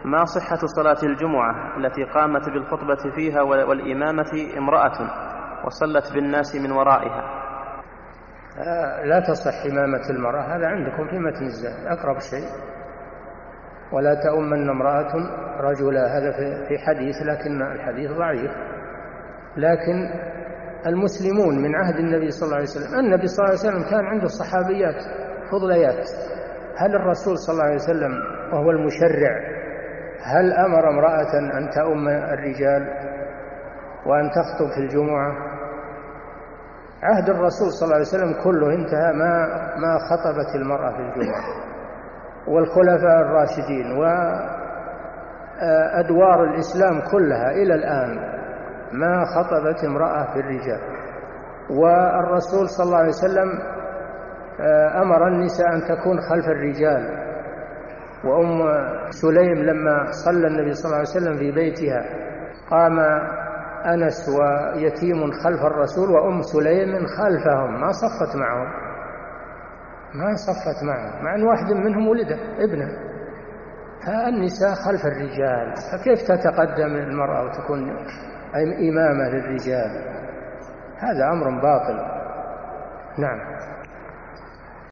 ما صحة صلاة الجمعة التي قامت بالخطبة فيها والإمامة امرأة وصلت بالناس من ورائها؟ لا تصح إمامة المرأة، هذا عندكم في متن الزاد أقرب شيء. ولا تؤمن امرأة رجلا، هذا في حديث لكن الحديث ضعيف. لكن المسلمون من عهد النبي صلى الله عليه وسلم، النبي صلى الله عليه وسلم كان عنده صحابيات فضليات. هل الرسول صلى الله عليه وسلم وهو المشرع هل أمر امرأة أن تؤم الرجال وأن تخطب في الجمعة؟ عهد الرسول صلى الله عليه وسلم كله انتهى ما خطبت المرأة في الجمعة. والخلفاء الراشدين وأدوار الإسلام كلها إلى الآن ما خطبت امرأة في الرجال. والرسول صلى الله عليه وسلم أمر النساء أن تكون خلف الرجال. وأم سليم لما صلى النبي صلى الله عليه وسلم في بيتها قام أنس ويتيم خلف الرسول وأم سليم خلفهم، ما صفت معهم مع أن واحد منهم ولد ابنه. فالنساء خلف الرجال، فكيف تتقدم المرأة وتكون إمامة للرجال؟ هذا أمر باطل. نعم.